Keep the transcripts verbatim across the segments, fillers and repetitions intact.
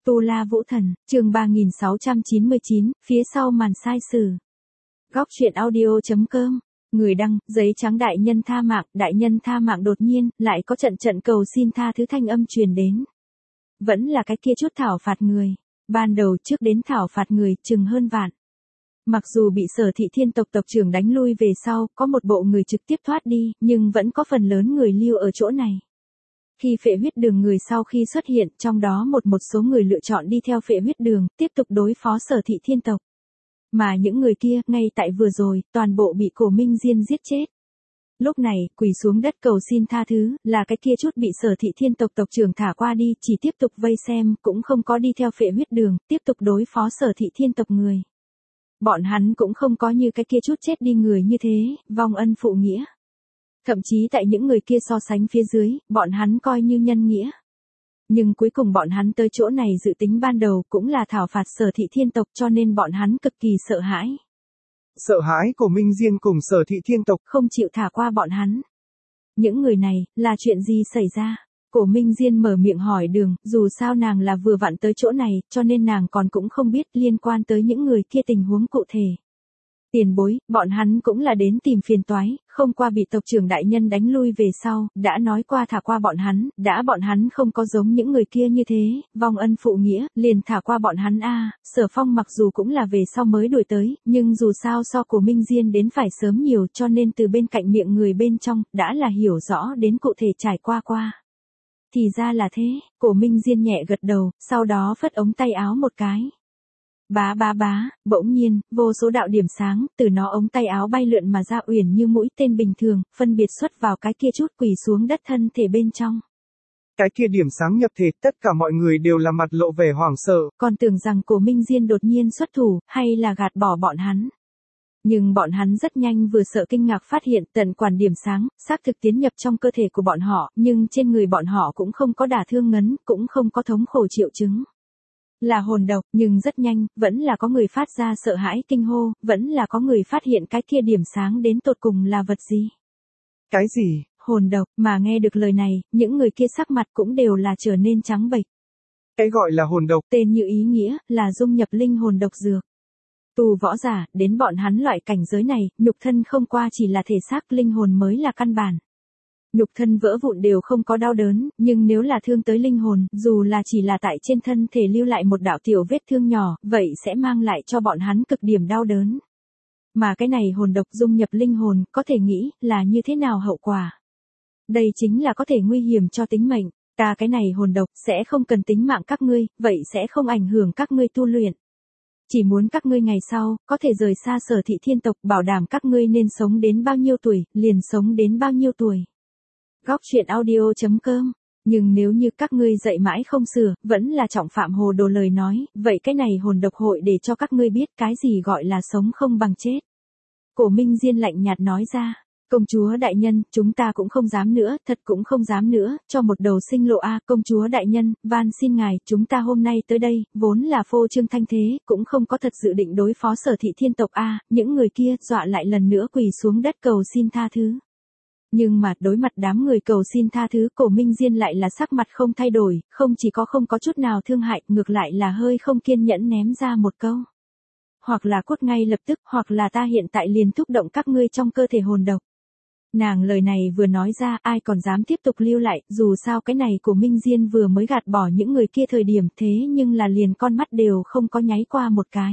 Tu La Vũ Thần, chương ba nghìn sáu trăm chín mươi chín, phía sau màn sai sử. Góc truyện audio.com. Người đăng, giấy trắng đại nhân tha mạng, đại nhân tha mạng đột nhiên, lại có trận trận cầu xin tha thứ thanh âm truyền đến. Vẫn là cái kia chút thảo phạt người. Ban đầu trước đến thảo phạt người, chừng hơn vạn. Mặc dù bị Sở Thị Thiên tộc tộc trưởng đánh lui về sau, có một bộ người trực tiếp thoát đi, nhưng vẫn có phần lớn người lưu ở chỗ này. Khi phệ huyết đường người sau khi xuất hiện, trong đó một một số người lựa chọn đi theo phệ huyết đường, tiếp tục đối phó Sở Thị Thiên tộc. Mà những người kia, ngay tại vừa rồi, toàn bộ bị Cổ Minh Diên giết chết. Lúc này, quỳ xuống đất cầu xin tha thứ, là cái kia chút bị Sở Thị Thiên tộc tộc trưởng thả qua đi, chỉ tiếp tục vây xem, cũng không có đi theo phệ huyết đường, tiếp tục đối phó Sở Thị Thiên tộc người. Bọn hắn cũng không có như cái kia chút chết đi người như thế, vong ân phụ nghĩa. Thậm chí tại những người kia so sánh phía dưới, bọn hắn coi như nhân nghĩa. Nhưng cuối cùng bọn hắn tới chỗ này dự tính ban đầu cũng là thảo phạt Sở Thị Thiên tộc, cho nên bọn hắn cực kỳ sợ hãi. Sợ hãi Cổ Minh Diên cùng Sở Thị Thiên tộc không chịu thả qua bọn hắn. Những người này, là chuyện gì xảy ra? Cổ Minh Diên mở miệng hỏi Đường, dù sao nàng là vừa vặn tới chỗ này, cho nên nàng còn cũng không biết liên quan tới những người kia tình huống cụ thể. Tiền bối, bọn hắn cũng là đến tìm phiền toái, không qua bị tộc trưởng đại nhân đánh lui về sau, đã nói qua thả qua bọn hắn, đã bọn hắn không có giống những người kia như thế, vong ân phụ nghĩa, liền thả qua bọn hắn a. Sở Phong mặc dù cũng là về sau mới đuổi tới, nhưng dù sao so Cổ Minh Diên đến phải sớm nhiều, cho nên từ bên cạnh miệng người bên trong, đã là hiểu rõ đến cụ thể trải qua qua. Thì ra là thế, Cổ Minh Diên nhẹ gật đầu, sau đó phất ống tay áo một cái. Bá bá bá, bỗng nhiên, vô số đạo điểm sáng, từ nó ống tay áo bay lượn mà ra uyển như mũi tên bình thường, phân biệt xuất vào cái kia chút quỳ xuống đất thân thể bên trong. Cái kia điểm sáng nhập thể, tất cả mọi người đều là mặt lộ vẻ hoảng sợ. Còn tưởng rằng Cổ Minh Diên đột nhiên xuất thủ, hay là gạt bỏ bọn hắn. Nhưng bọn hắn rất nhanh vừa sợ kinh ngạc phát hiện tận quản điểm sáng, xác thực tiến nhập trong cơ thể của bọn họ, nhưng trên người bọn họ cũng không có đả thương ngấn, cũng không có thống khổ triệu chứng. Là hồn độc, nhưng rất nhanh, vẫn là có người phát ra sợ hãi kinh hô, vẫn là có người phát hiện cái kia điểm sáng đến tột cùng là vật gì. Cái gì? Hồn độc, mà nghe được lời này, những người kia sắc mặt cũng đều là trở nên trắng bệch. Cái gọi là hồn độc, tên như ý nghĩa, là dung nhập linh hồn độc dược. Tu võ giả, đến bọn hắn loại cảnh giới này, nhục thân không qua chỉ là thể xác, linh hồn mới là căn bản. Nhục thân vỡ vụn đều không có đau đớn, nhưng nếu là thương tới linh hồn, dù là chỉ là tại trên thân thể lưu lại một đạo tiểu vết thương nhỏ, vậy sẽ mang lại cho bọn hắn cực điểm đau đớn. Mà cái này hồn độc dung nhập linh hồn, có thể nghĩ, là như thế nào hậu quả. Đây chính là có thể nguy hiểm cho tính mệnh, ta cái này hồn độc, sẽ không cần tính mạng các ngươi, vậy sẽ không ảnh hưởng các ngươi tu luyện. Chỉ muốn các ngươi ngày sau, có thể rời xa Sở Thị Thiên tộc, bảo đảm các ngươi nên sống đến bao nhiêu tuổi, liền sống đến bao nhiêu tuổi. Góc truyện audio.com. Nhưng nếu như các ngươi dạy mãi không sửa, vẫn là trọng phạm hồ đồ lời nói, vậy cái này hồn độc hội để cho các ngươi biết cái gì gọi là sống không bằng chết. Cổ Minh Diên lạnh nhạt nói ra, công chúa đại nhân, chúng ta cũng không dám nữa, thật cũng không dám nữa, cho một đầu sinh lộ a. Công chúa đại nhân, van xin ngài, chúng ta hôm nay tới đây, vốn là phô trương thanh thế, cũng không có thật dự định đối phó Sở Thị Thiên tộc a. Những người kia, dọa lại lần nữa quỳ xuống đất cầu xin tha thứ. Nhưng mà đối mặt đám người cầu xin tha thứ, Cổ Minh Diên lại là sắc mặt không thay đổi, không chỉ có không có chút nào thương hại, ngược lại là hơi không kiên nhẫn ném ra một câu. Hoặc là cút ngay lập tức, hoặc là ta hiện tại liền thúc động các ngươi trong cơ thể hồn độc. Nàng lời này vừa nói ra, ai còn dám tiếp tục lưu lại, dù sao cái này của Minh Diên vừa mới gạt bỏ những người kia thời điểm, thế nhưng là liền con mắt đều không có nháy qua một cái.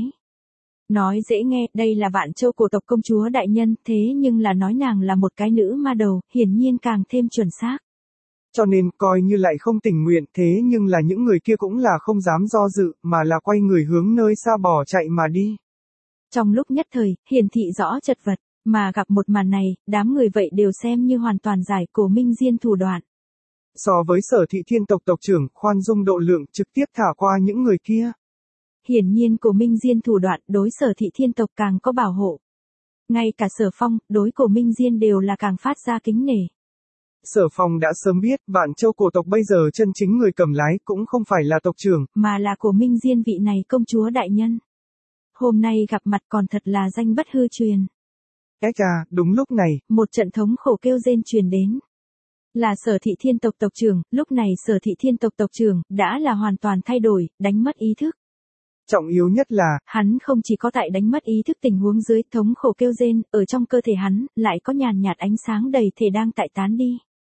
Nói dễ nghe, đây là Vạn Châu cổ tộc công chúa đại nhân, thế nhưng là nói nàng là một cái nữ ma đầu, hiển nhiên càng thêm chuẩn xác. Cho nên, coi như lại không tình nguyện, thế nhưng là những người kia cũng là không dám do dự, mà là quay người hướng nơi xa bỏ chạy mà đi. Trong lúc nhất thời, hiển thị rõ chật vật, mà gặp một màn này, đám người vậy đều xem như hoàn toàn giải Cổ Minh Diên thủ đoạn. So với Sở Thị Thiên tộc tộc trưởng, khoan dung độ lượng, trực tiếp thả qua những người kia. Hiển nhiên Cổ Minh Diên thủ đoạn đối Sở Thị Thiên tộc càng có bảo hộ. Ngay cả Sở Phong, đối Cổ Minh Diên đều là càng phát ra kính nể. Sở Phong đã sớm biết, Vạn Châu cổ tộc bây giờ chân chính người cầm lái cũng không phải là tộc trưởng, mà là Cổ Minh Diên vị này công chúa đại nhân. Hôm nay gặp mặt còn thật là danh bất hư truyền. Ếch à, đúng lúc này, một trận thống khổ kêu rên truyền đến. Là Sở Thị Thiên tộc tộc trưởng, lúc này Sở Thị Thiên tộc tộc trưởng đã là hoàn toàn thay đổi, đánh mất ý thức. Trọng yếu nhất là, hắn không chỉ có tại đánh mất ý thức tình huống dưới thống khổ kêu rên, ở trong cơ thể hắn, lại có nhàn nhạt ánh sáng đầy thể đang tại tán đi.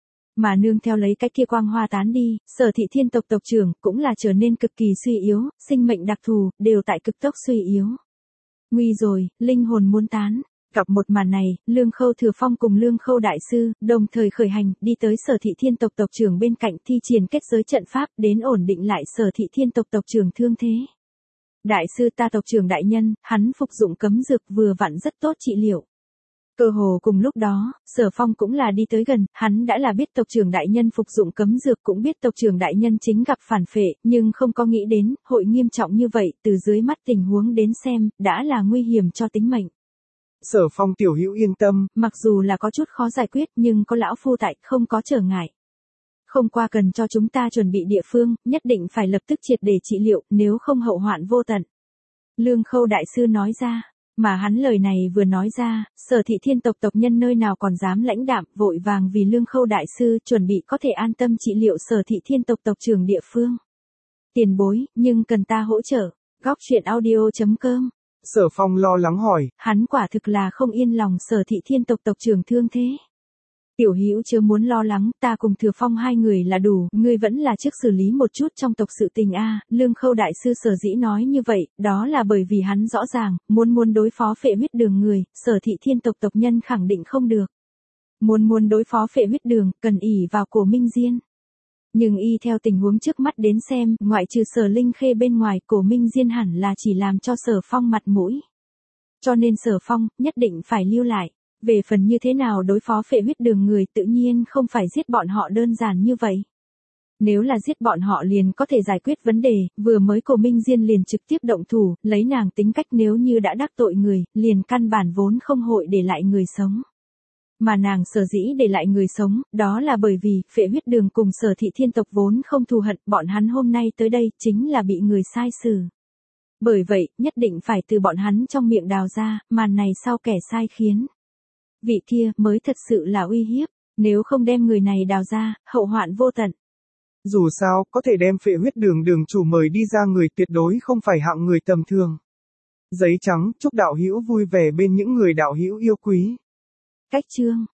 Mà nương theo lấy cái kia quang hoa tán đi, Sở Thị Thiên tộc tộc trưởng cũng là trở nên cực kỳ suy yếu, sinh mệnh đặc thù, đều tại cực tốc suy yếu. Nguy rồi, linh hồn muốn tán. Gặp một màn này, Lương Khâu Thừa Phong cùng Lương Khâu Đại Sư, đồng thời khởi hành, đi tới Sở Thị Thiên tộc tộc trưởng bên cạnh thi triển kết giới trận pháp, đến ổn định lại Sở Thị Thiên tộc tộc trưởng thương thế. Đại sư ta tộc trưởng đại nhân, hắn phục dụng cấm dược vừa vặn rất tốt trị liệu. Cơ hồ cùng lúc đó, Sở Phong cũng là đi tới gần, hắn đã là biết tộc trưởng đại nhân phục dụng cấm dược, cũng biết tộc trưởng đại nhân chính gặp phản phệ, nhưng không có nghĩ đến, hội nghiêm trọng như vậy, từ dưới mắt tình huống đến xem, đã là nguy hiểm cho tính mệnh. Sở Phong tiểu hữu yên tâm, mặc dù là có chút khó giải quyết nhưng có lão phu tại, không có trở ngại. Không qua cần cho chúng ta chuẩn bị địa phương, nhất định phải lập tức triệt để trị liệu, nếu không hậu hoạn vô tận. Lương Khâu Đại Sư nói ra, mà hắn lời này vừa nói ra, Sở Thị Thiên tộc tộc nhân nơi nào còn dám lãnh đạm, vội vàng vì Lương Khâu Đại Sư chuẩn bị có thể an tâm trị liệu Sở Thị Thiên tộc tộc trưởng địa phương. Tiền bối, nhưng cần ta hỗ trợ. Góc truyện audio chấm com. Sở Phong lo lắng hỏi, hắn quả thực là không yên lòng Sở Thị Thiên tộc tộc trưởng thương thế. Tiểu hữu chớ muốn lo lắng, ta cùng Thừa Phong hai người là đủ, ngươi vẫn là trước xử lý một chút trong tộc sự tình a. Lương Khâu Đại Sư sở dĩ nói như vậy, đó là bởi vì hắn rõ ràng, muốn muốn đối phó phệ huyết đường người, Sở Thị Thiên tộc tộc nhân khẳng định không được. Muốn muốn đối phó phệ huyết đường, cần ỷ vào Cổ Minh Diên. Nhưng y theo tình huống trước mắt đến xem, ngoại trừ Sở Linh Khê bên ngoài, Cổ Minh Diên hẳn là chỉ làm cho Sở Phong mặt mũi. Cho nên Sở Phong, nhất định phải lưu lại. Về phần như thế nào đối phó phệ huyết đường người, tự nhiên không phải giết bọn họ đơn giản như vậy. Nếu là giết bọn họ liền có thể giải quyết vấn đề, vừa mới Cổ Minh Diên liền trực tiếp động thủ, lấy nàng tính cách nếu như đã đắc tội người, liền căn bản vốn không hội để lại người sống. Mà nàng sở dĩ để lại người sống, đó là bởi vì, phệ huyết đường cùng Sở Thị Thiên tộc vốn không thù hận, bọn hắn hôm nay tới đây, chính là bị người sai xử. Bởi vậy, nhất định phải từ bọn hắn trong miệng đào ra, màn này sau kẻ sai khiến. Vị kia mới thật sự là uy hiếp, nếu không đem người này đào ra, hậu hoạn vô tận. Dù sao, có thể đem phệ huyết đường đường chủ mời đi ra người tuyệt đối không phải hạng người tầm thường. Giấy trắng, chúc đạo hữu vui vẻ bên những người đạo hữu yêu quý. Cách chương